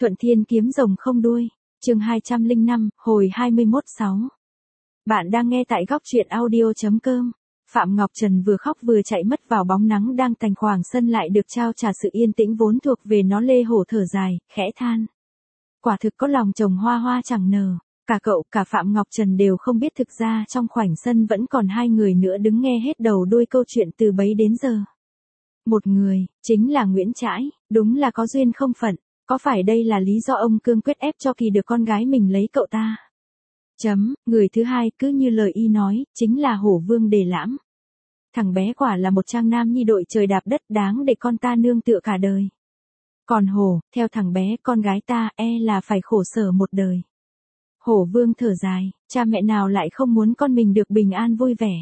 Thuận Thiên kiếm rồng không đuôi. Chương 205, hồi 21/6. Bạn đang nghe tại góc truyện audio.com. Phạm Ngọc Trần vừa khóc vừa chạy mất vào bóng nắng đang thành khoảng sân lại được trao trả sự yên tĩnh vốn thuộc về nó. Lê Hổ thở dài, khẽ than. Quả thực có lòng trồng hoa hoa chẳng nở. Cả cậu cả Phạm Ngọc Trần đều không biết thực ra trong khoảnh sân vẫn còn hai người nữa đứng nghe hết đầu đuôi câu chuyện từ bấy đến giờ. Một người, chính là Nguyễn Trãi, đúng là có duyên không phận. Có phải đây là lý do ông cương quyết ép cho Kỳ được con gái mình lấy cậu ta? Người thứ hai cứ như lời y nói, chính là Hổ Vương Đề Lãm. Thằng bé quả là một trang nam nhi đội trời đạp đất đáng để con ta nương tựa cả đời. Còn Hổ, theo thằng bé con gái ta là phải khổ sở một đời. Hổ Vương thở dài, cha mẹ nào lại không muốn con mình được bình an vui vẻ.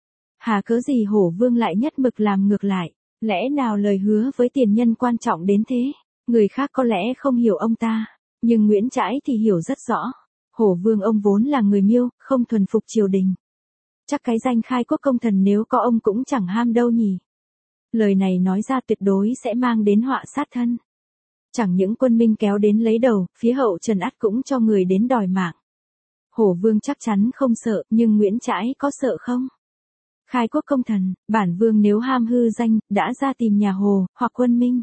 Hà cớ gì Hổ Vương lại nhất mực làm ngược lại, lẽ nào lời hứa với tiền nhân quan trọng đến thế? Người khác có lẽ không hiểu ông ta, nhưng Nguyễn Trãi thì hiểu rất rõ. Hổ Vương ông vốn là người Miêu, không thuần phục triều đình. Chắc cái danh khai quốc công thần nếu có ông cũng chẳng ham đâu nhỉ. Lời này nói ra tuyệt đối sẽ mang đến họa sát thân. Chẳng những quân Minh kéo đến lấy đầu, phía hậu Trần ắt cũng cho người đến đòi mạng. Hổ Vương chắc chắn không sợ, nhưng Nguyễn Trãi có sợ không? Khai quốc công thần, bản vương nếu ham hư danh, đã ra tìm nhà Hồ, hoặc quân Minh.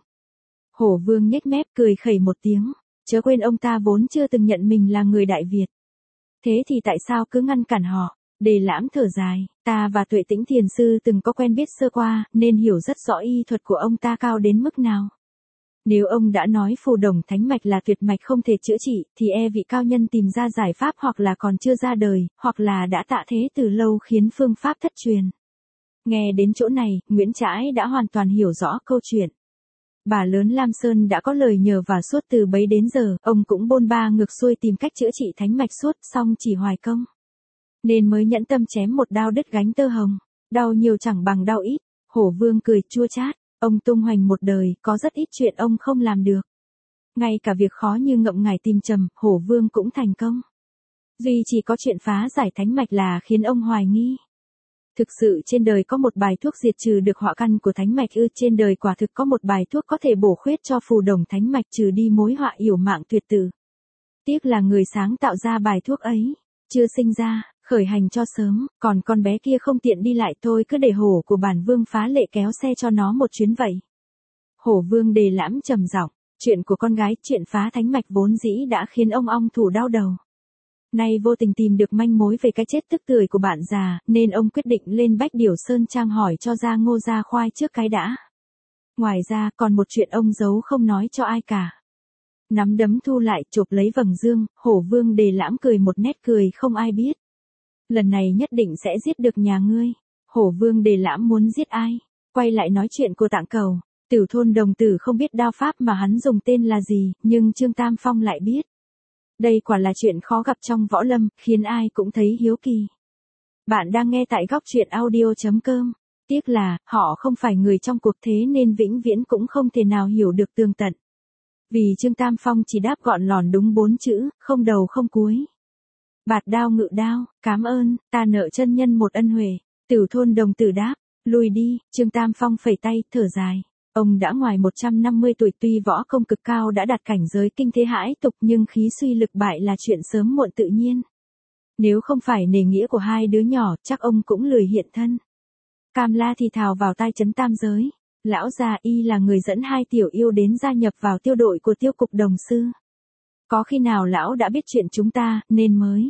Hổ Vương nhếch mép cười khẩy một tiếng, chớ quên ông ta vốn chưa từng nhận mình là người Đại Việt. Thế thì tại sao cứ ngăn cản họ? Đề Lãm thở dài, ta và Tuệ Tĩnh Thiền Sư từng có quen biết sơ qua, nên hiểu rất rõ y thuật của ông ta cao đến mức nào. Nếu ông đã nói phù đồng thánh mạch là tuyệt mạch không thể chữa trị, thì vị cao nhân tìm ra giải pháp hoặc là còn chưa ra đời, hoặc là đã tạ thế từ lâu khiến phương pháp thất truyền. Nghe đến chỗ này, Nguyễn Trãi đã hoàn toàn hiểu rõ câu chuyện. Bà lớn Lam Sơn đã có lời nhờ và suốt từ bấy đến giờ, ông cũng bôn ba ngược xuôi tìm cách chữa trị thánh mạch suốt, xong chỉ hoài công. Nên mới nhẫn tâm chém một đao đứt gánh tơ hồng, đau nhiều chẳng bằng đau ít. Hổ Vương cười chua chát, ông tung hoành một đời, có rất ít chuyện ông không làm được. Ngay cả việc khó như ngậm ngải tìm trầm, Hổ Vương cũng thành công. Duy chỉ có chuyện phá giải thánh mạch là khiến ông hoài nghi. Thực sự trên đời có một bài thuốc diệt trừ được họa căn của thánh mạch ư? Trên đời quả thực có một bài thuốc có thể bổ khuyết cho phù đồng thánh mạch trừ đi mối họa yểu mạng tuyệt tử. Tiếc là người sáng tạo ra bài thuốc ấy chưa sinh ra, khởi hành cho sớm, còn con bé kia không tiện đi lại thôi, cứ để hổ của bản vương phá lệ kéo xe cho nó một chuyến vậy. Hổ Vương Đề Lãm trầm giọng, chuyện của con gái, chuyện phá thánh mạch vốn dĩ đã khiến ông ong thủ đau đầu. Nay vô tình tìm được manh mối về cái chết tức tưởi của bạn già, nên ông quyết định lên Bách Điểu Sơn Trang hỏi cho ra Ngô Gia Khoai trước cái đã. Ngoài ra, còn một chuyện ông giấu không nói cho ai cả. Nắm đấm thu lại, chộp lấy vầng dương, Hổ Vương Đề Lãm cười một nét cười không ai biết. Lần này nhất định sẽ giết được nhà ngươi. Hổ Vương Đề Lãm muốn giết ai? Quay lại nói chuyện của Tạng Cầu. Tử Thôn đồng tử không biết đao pháp mà hắn dùng tên là gì, nhưng Trương Tam Phong lại biết. Đây quả là chuyện khó gặp trong võ lâm, khiến ai cũng thấy hiếu kỳ. Bạn đang nghe tại góc truyện audio.com. Tiếc là, họ không phải người trong cuộc, thế nên vĩnh viễn cũng không thể nào hiểu được tường tận. Vì Trương Tam Phong chỉ đáp gọn lòn đúng 4 chữ, không đầu không cuối. Bạt đao ngự đao, cám ơn, ta nợ chân nhân một ân huệ. Tử Thôn đồng tử đáp, lùi đi. Trương Tam Phong phẩy tay, thở dài. Ông đã ngoài 150 tuổi, tuy võ công cực cao đã đạt cảnh giới kinh thế hãi tục, nhưng khí suy lực bại là chuyện sớm muộn tự nhiên. Nếu không phải nể nghĩa của hai đứa nhỏ, chắc ông cũng lười hiện thân. Cam La thì thào vào tai Trấn Tam Giới. Lão già y là người dẫn hai tiểu yêu đến gia nhập vào tiêu đội của Tiêu Cục Đồng Sư. Có khi nào lão đã biết chuyện chúng ta, nên mới.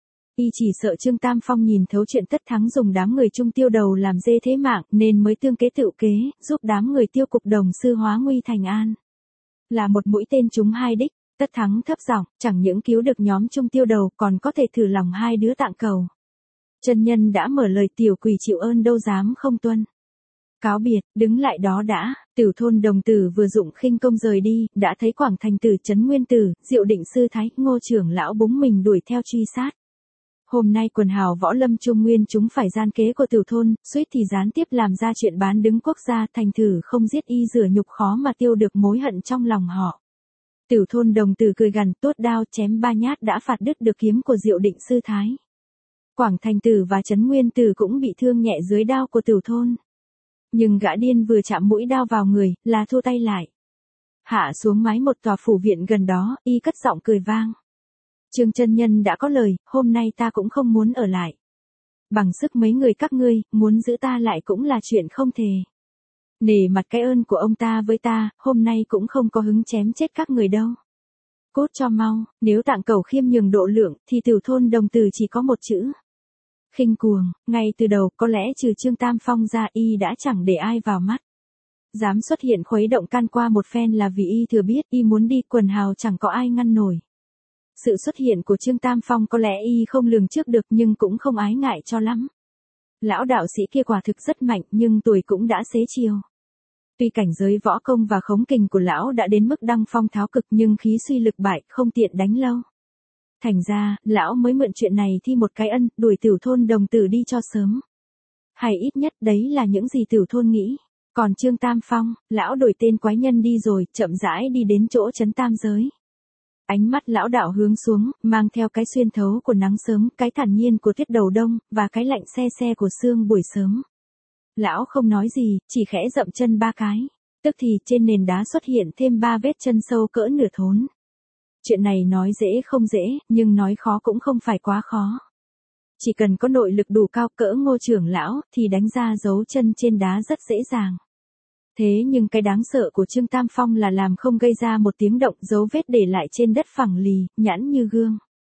Y chỉ sợ Trương Tam Phong nhìn thấu chuyện tất thắng dùng đám người Trung Tiêu đầu làm dê thế mạng, nên mới tương kế tự kế, giúp đám người Tiêu Cục Đồng Sư hóa nguy thành an. Là một mũi tên trúng hai đích, tất thắng thấp giọng, chẳng những cứu được nhóm Trung Tiêu đầu, còn có thể thử lòng hai đứa Tạng Cầu. Chân nhân đã mở lời, tiểu quỷ chịu ơn đâu dám không tuân. Cáo biệt, đứng lại đó đã. Tử Thôn đồng tử vừa dụng khinh công rời đi, đã thấy Quảng Thành Tử, Trấn Nguyên Tử, Diệu Định Sư Thái, Ngô trưởng lão búng mình đuổi theo truy sát. Hôm nay quần hào võ lâm Trung Nguyên chúng phải gian kế của Tử Thôn, suýt thì gián tiếp làm ra chuyện bán đứng quốc gia. Thành thử không giết y rửa nhục khó mà tiêu được mối hận trong lòng họ. Tử Thôn đồng tử cười gằn, tuốt đao chém 3 nhát đã phạt đứt được kiếm của Diệu Định Sư Thái. Quảng Thành Tử và Trấn Nguyên Tử cũng bị thương nhẹ dưới đao của Tử Thôn. Nhưng gã điên vừa chạm mũi đao vào người, là thua tay lại. Hạ xuống mái một tòa phủ viện gần đó, y cất giọng cười vang. Trương chân nhân đã có lời, hôm nay ta cũng không muốn ở lại. Bằng sức mấy người các ngươi, muốn giữ ta lại cũng là chuyện không thể. Nể mặt cái ơn của ông ta với ta, hôm nay cũng không có hứng chém chết các người đâu. Cút cho mau, nếu Tạng Cẩu khiêm nhường độ lượng, thì Tửu Thôn Đồng Tử chỉ có một chữ. Khinh cuồng, ngay từ đầu, có lẽ trừ Trương Tam Phong ra y đã chẳng để ai vào mắt. Dám xuất hiện khuấy động can qua một phen là vì y thừa biết y muốn đi quần hào chẳng có ai ngăn nổi. Sự xuất hiện của Trương Tam Phong có lẽ y không lường trước được nhưng cũng không ái ngại cho lắm. Lão đạo sĩ kia quả thực rất mạnh nhưng tuổi cũng đã xế chiều. Tuy cảnh giới võ công và khống kình của lão đã đến mức đăng phong tháo cực nhưng khí suy lực bại không tiện đánh lâu. Thành ra, lão mới mượn chuyện này thi một cái ân, đuổi Tửu Thôn Đồng Tử đi cho sớm. Hay ít nhất đấy là những gì Tửu Thôn nghĩ. Còn Trương Tam Phong, lão đổi tên quái nhân đi rồi, chậm rãi đi đến chỗ trấn tam giới. Ánh mắt lão đạo hướng xuống, mang theo cái xuyên thấu của nắng sớm, cái thản nhiên của tiết đầu đông, và cái lạnh se se của sương buổi sớm. Lão không nói gì, chỉ khẽ dậm chân ba cái. Tức thì trên nền đá xuất hiện thêm 3 vết chân sâu cỡ nửa thốn. Chuyện này nói dễ không dễ, nhưng nói khó cũng không phải quá khó. Chỉ cần có nội lực đủ cao cỡ Ngô trưởng lão, thì đánh ra dấu chân trên đá rất dễ dàng. Thế nhưng cái đáng sợ của Trương Tam Phong là làm không gây ra một tiếng động, dấu vết để lại trên đất phẳng lì, nhẵn như gương.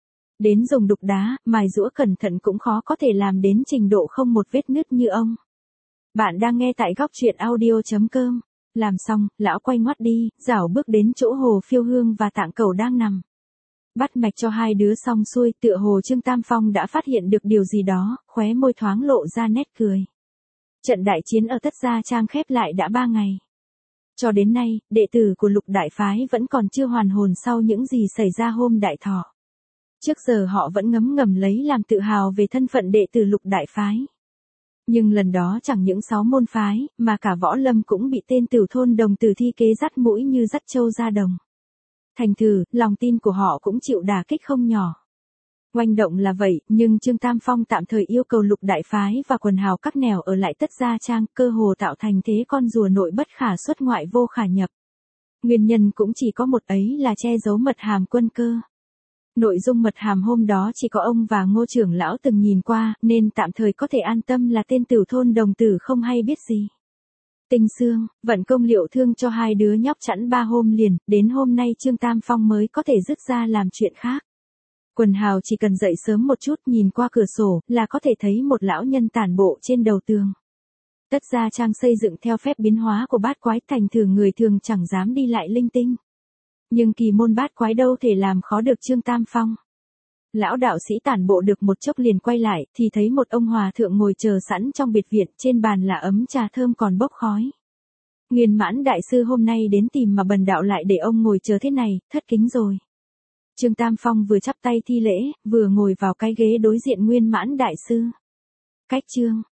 Đến dùng đục đá, mài giũa cẩn thận cũng khó có thể làm đến trình độ không một vết nứt như ông. Bạn đang nghe tại góc truyện audio.com. Làm xong, lão quay ngoắt đi, rảo bước đến chỗ Hồ Phiêu Hương và Tạng Cẩu đang nằm. Bắt mạch cho hai đứa xong xuôi, tựa hồ Trương Tam Phong đã phát hiện được điều gì đó, khóe môi thoáng lộ ra nét cười. Trận đại chiến ở Tất Gia Trang khép lại đã 3 ngày. Cho đến nay, đệ tử của Lục Đại Phái vẫn còn chưa hoàn hồn sau những gì xảy ra hôm đại thọ. Trước giờ họ vẫn ngấm ngầm lấy làm tự hào về thân phận đệ tử Lục Đại Phái. Nhưng lần đó chẳng những 6 môn phái, mà cả võ lâm cũng bị tên Tửu Thôn Đồng Tử thi kế dắt mũi như dắt trâu ra đồng. Thành thử, lòng tin của họ cũng chịu đả kích không nhỏ. Oanh động là vậy, nhưng Trương Tam Phong tạm thời yêu cầu Lục Đại Phái và quần hào các nẻo ở lại Tất Gia Trang, cơ hồ tạo thành thế con rùa nội bất khả xuất ngoại vô khả nhập. Nguyên nhân cũng chỉ có một ấy là che giấu mật hàm quân cơ. Nội dung mật hàm hôm đó chỉ có ông và Ngô trưởng lão từng nhìn qua, nên tạm thời có thể an tâm là tên Tửu Thôn Đồng Tử không hay biết gì. Tinh xương, vận công liệu thương cho hai đứa nhóc chẵn 3 hôm liền, đến hôm nay Trương Tam Phong mới có thể dứt ra làm chuyện khác. Quần hào chỉ cần dậy sớm một chút nhìn qua cửa sổ là có thể thấy một lão nhân tản bộ trên đầu tường. Tất Gia Trang xây dựng theo phép biến hóa của bát quái, thành thử người thường chẳng dám đi lại linh tinh. Nhưng kỳ môn bát quái đâu thể làm khó được Trương Tam Phong. Lão đạo sĩ tản bộ được một chốc liền quay lại, thì thấy một ông hòa thượng ngồi chờ sẵn trong biệt viện, trên bàn là ấm trà thơm còn bốc khói. Nguyên Mãn đại sư hôm nay đến tìm mà bần đạo lại để ông ngồi chờ thế này, thất kính rồi. Trương Tam Phong vừa chắp tay thi lễ, vừa ngồi vào cái ghế đối diện Nguyên Mãn đại sư. Cách chương,